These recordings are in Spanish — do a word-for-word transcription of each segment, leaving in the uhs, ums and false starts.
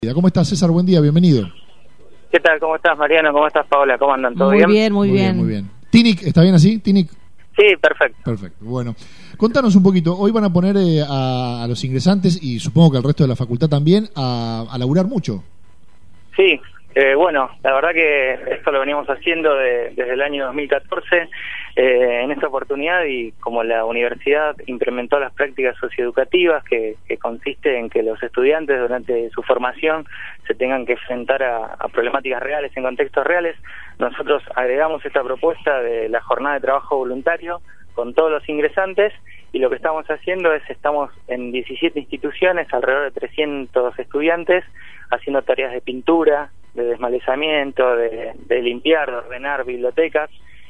¿Cómo estás, César? Buen día, bienvenido. ¿Qué tal? ¿Cómo estás, Mariano? ¿Cómo estás, Paola? ¿Cómo andan? ¿Todo muy bien? bien? Muy bien, muy bien. ¿Tinic, está bien así? ¿Tinic? Sí, perfecto. Perfecto, bueno. Contanos un poquito, hoy van a poner eh, a, a los ingresantes, y supongo que al resto de la facultad también, a, a laburar mucho. Sí, eh, bueno, la verdad que esto lo venimos haciendo de, desde el año dos mil catorce, eh, en esta oportunidad, y como la universidad implementó las prácticas socioeducativas, que, que consiste en que los estudiantes durante su formación se tengan que enfrentar a, a problemáticas reales en contextos reales, nosotros agregamos esta propuesta de la jornada de trabajo voluntario con todos los ingresantes, y lo que estamos haciendo es, estamos en diecisiete instituciones, alrededor de trescientos estudiantes, haciendo tareas de pintura, de desmalezamiento, de, de limpiar, de ordenar bibliotecas,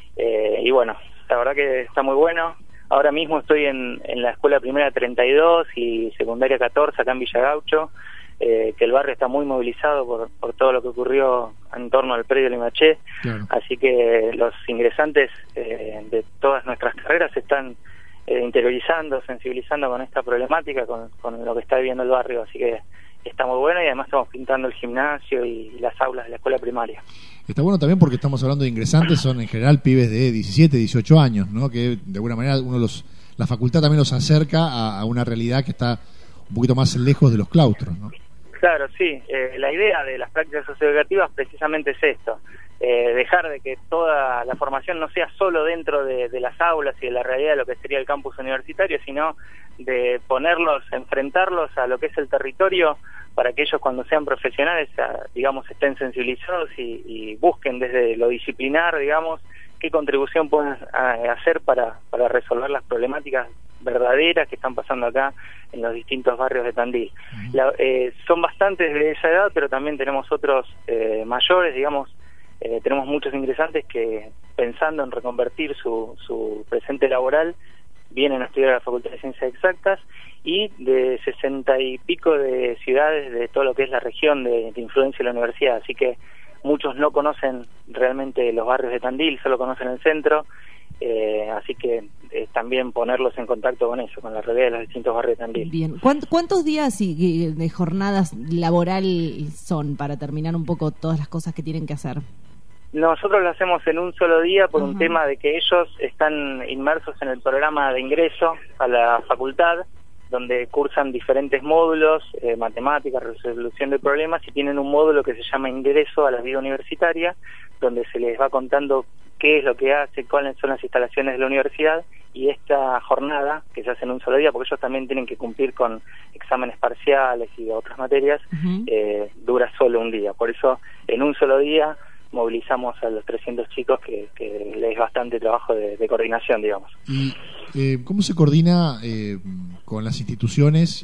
eh, y bueno, la verdad que está muy bueno. Ahora mismo estoy en, en la escuela primera treinta y dos y secundaria catorce acá en Villa Gaucho, eh, que el barrio está muy movilizado por, por todo lo que ocurrió en torno al predio Limaché, claro. Así que los ingresantes eh, de todas nuestras carreras están eh, interiorizando, sensibilizando con esta problemática, con, con lo que está viviendo el barrio, así que está muy bueno, y además estamos pintando el gimnasio y las aulas de la escuela primaria. Está bueno también porque estamos hablando de ingresantes, son en general pibes de diecisiete, dieciocho años, ¿no? Que de alguna manera uno los, la facultad también los acerca a, a una realidad que está un poquito más lejos de los claustros, ¿no? Claro, sí. Eh, la idea de las prácticas socioeducativas precisamente es esto, eh, dejar de que toda la formación no sea solo dentro de, de las aulas y de la realidad de lo que sería el campus universitario, sino de ponerlos, enfrentarlos a lo que es el territorio, para que ellos cuando sean profesionales, digamos, estén sensibilizados y, y busquen desde lo disciplinar, digamos, qué contribución pueden hacer para, para resolver las problemáticas verdaderas que están pasando acá en los distintos barrios de Tandil. La, eh, son bastantes de esa edad, pero también tenemos otros eh, mayores, digamos, eh, tenemos muchos ingresantes que, pensando en reconvertir su, su presente laboral, vienen a estudiar a la Facultad de Ciencias Exactas, y de sesenta y pico de ciudades de todo lo que es la región de, de influencia de la universidad, así que muchos no conocen realmente los barrios de Tandil, solo conocen el centro, eh, así que eh, también ponerlos en contacto con eso, con la realidad de los distintos barrios de Tandil. Bien, ¿cuántos días de jornadas laboral son para terminar un poco todas las cosas que tienen que hacer? Nosotros lo hacemos en un solo día por uh-huh. un tema de que ellos están inmersos en el programa de ingreso a la facultad, donde cursan diferentes módulos, eh, matemáticas, resolución de problemas, y tienen un módulo que se llama ingreso a la vida universitaria, donde se les va contando qué es lo que hace, cuáles son las instalaciones de la universidad, y esta jornada, que se hace en un solo día, porque ellos también tienen que cumplir con exámenes parciales y otras materias, uh-huh. eh, dura solo un día. Por eso, en un solo día movilizamos a los trescientos chicos, que, que les es bastante trabajo de, de coordinación, digamos. ¿Y eh, cómo se coordina eh, con las instituciones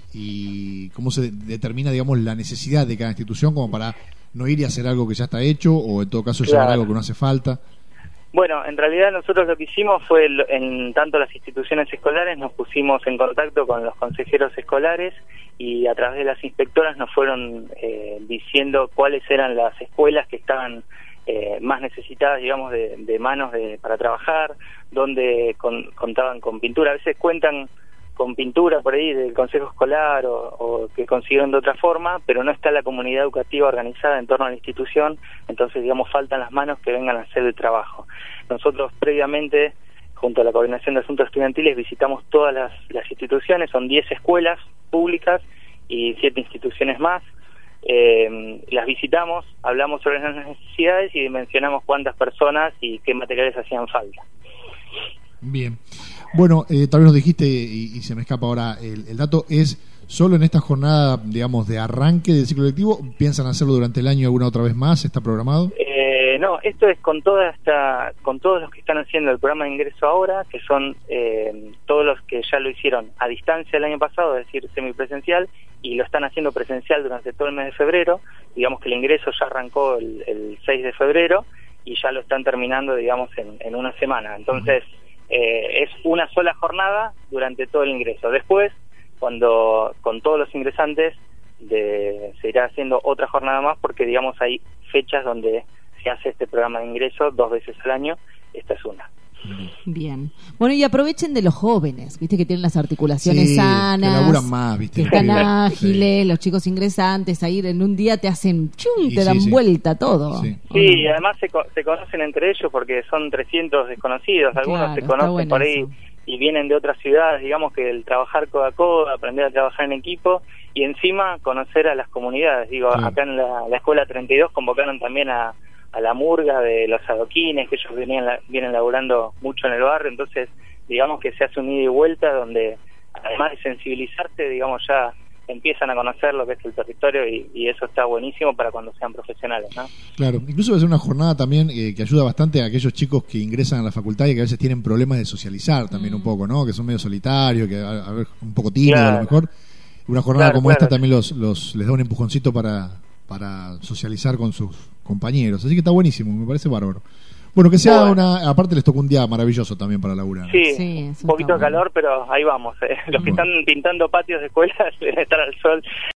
y cómo se determina, digamos, la necesidad de cada institución como para no ir y hacer algo que ya está hecho, o en todo caso llevar claro. algo que no hace falta? Bueno, en realidad nosotros lo que hicimos fue, en tanto las instituciones escolares, nos pusimos en contacto con los consejeros escolares, y a través de las inspectoras nos fueron eh, diciendo cuáles eran las escuelas que estaban Eh, más necesitadas, digamos, de, de manos de, para trabajar, donde con, contaban con pintura. A veces cuentan con pintura por ahí del consejo escolar o, o que consiguieron de otra forma, pero no está la comunidad educativa organizada en torno a la institución, entonces, digamos, faltan las manos que vengan a hacer el trabajo. Nosotros previamente, junto a la Coordinación de Asuntos Estudiantiles, visitamos todas las, las instituciones, son diez escuelas públicas y siete instituciones más. Eh, las visitamos, hablamos sobre las necesidades y dimensionamos cuántas personas y qué materiales hacían falta. Bien. Bueno, eh, tal vez nos dijiste, y, y se me escapa ahora el, el dato, ¿es solo en esta jornada, digamos, de arranque del ciclo lectivo? ¿Piensan hacerlo durante el año alguna otra vez más? ¿Está programado? Eh, no, esto es con toda esta, con todos los que están haciendo el programa de ingreso ahora, que son eh, todos los que ya lo hicieron a distancia el año pasado, es decir, semipresencial, y lo están haciendo presencial durante todo el mes de febrero. Digamos que el ingreso ya arrancó el, el seis de febrero y ya lo están terminando, digamos, en, en una semana. Entonces, eh, es una sola jornada durante todo el ingreso. Después, cuando con todos los ingresantes, de, se irá haciendo otra jornada más, porque, digamos, hay fechas donde se hace este programa de ingreso dos veces al año. Esta es una. Bien. Bueno, y aprovechen de los jóvenes, viste que tienen las articulaciones sí, sanas, que laburan más, viste, que están sí. ágiles, los chicos ingresantes, ahí en un día te hacen chum, Y te sí, dan sí. vuelta todo. Sí. Sí, y además se, co- se conocen entre ellos porque son trescientos desconocidos, algunos Claro, se está conocen bueno por ahí eso. y vienen de otras ciudades, digamos que el trabajar codo a codo, aprender a trabajar en equipo y encima conocer a las comunidades. Digo, Sí. acá en la, la escuela treinta y dos convocaron también a, a la murga de los adoquines, que ellos venían la- vienen laburando mucho en el barrio, entonces digamos que se hace un ida y vuelta donde además de sensibilizarse, digamos ya empiezan a conocer lo que es el territorio y, y eso está buenísimo para cuando sean profesionales, ¿no? Claro, incluso va a ser una jornada también eh, que ayuda bastante a aquellos chicos que ingresan a la facultad y que a veces tienen problemas de socializar también Mm. un poco, ¿no? Que son medio solitarios, que a, a ver, un poco tímidos Claro. a lo mejor. Una jornada Claro, como claro. esta también los, los les da un empujoncito para, para socializar con sus compañeros. Así que está buenísimo, me parece bárbaro. Bueno, que sea Bueno. una... Aparte les tocó un día maravilloso también para laburar. Sí, Sí, eso un poquito está de calor, pero ahí vamos. eh. Los que Bueno. están pintando patios de escuelas deben estar al sol.